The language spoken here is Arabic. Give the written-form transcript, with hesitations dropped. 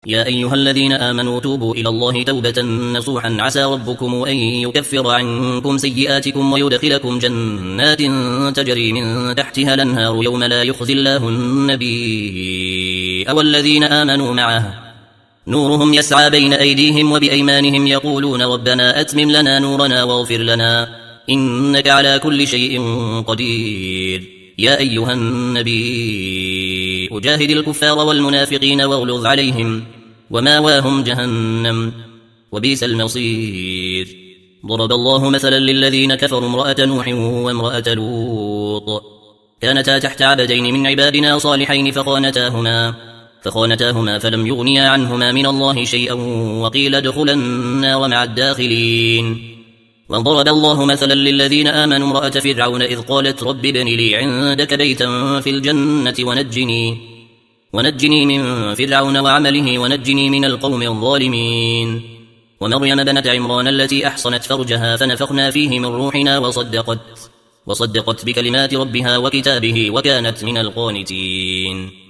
يا أيها الذين آمنوا توبوا إلى الله توبة نصوحا عسى ربكم أن يكفر عنكم سيئاتكم ويدخلكم جنات تجري من تحتها الأنهار يوم لا يخزي الله النبي والذين آمنوا معه نورهم يسعى بين أيديهم وبأيمانهم يقولون ربنا أتمم لنا نورنا واغفر لنا إنك على كل شيء قدير. يا أيها النبي أجاهد الكفار والمنافقين واغلظ عليهم وماواهم جهنم وبئس المصير. ضرب الله مثلا للذين كفروا امرأة نوح وامرأة لوط كانتا تحت عبدين من عبادنا صالحين فخانتاهما فلم يغنيا عنهما من الله شيئا وقيل ادخلا النار مع الداخلين. وضرب الله مثلا للذين آمنوا امرأة فرعون إذ قالت رب ابن لي عندك بيتا في الجنة ونجني من فرعون وعمله ونجني من القوم الظالمين. ومريم بنت عمران التي أحصنت فرجها فنفخنا فيه من روحنا وصدقت بكلمات ربها وكتابه وكانت من القانتين.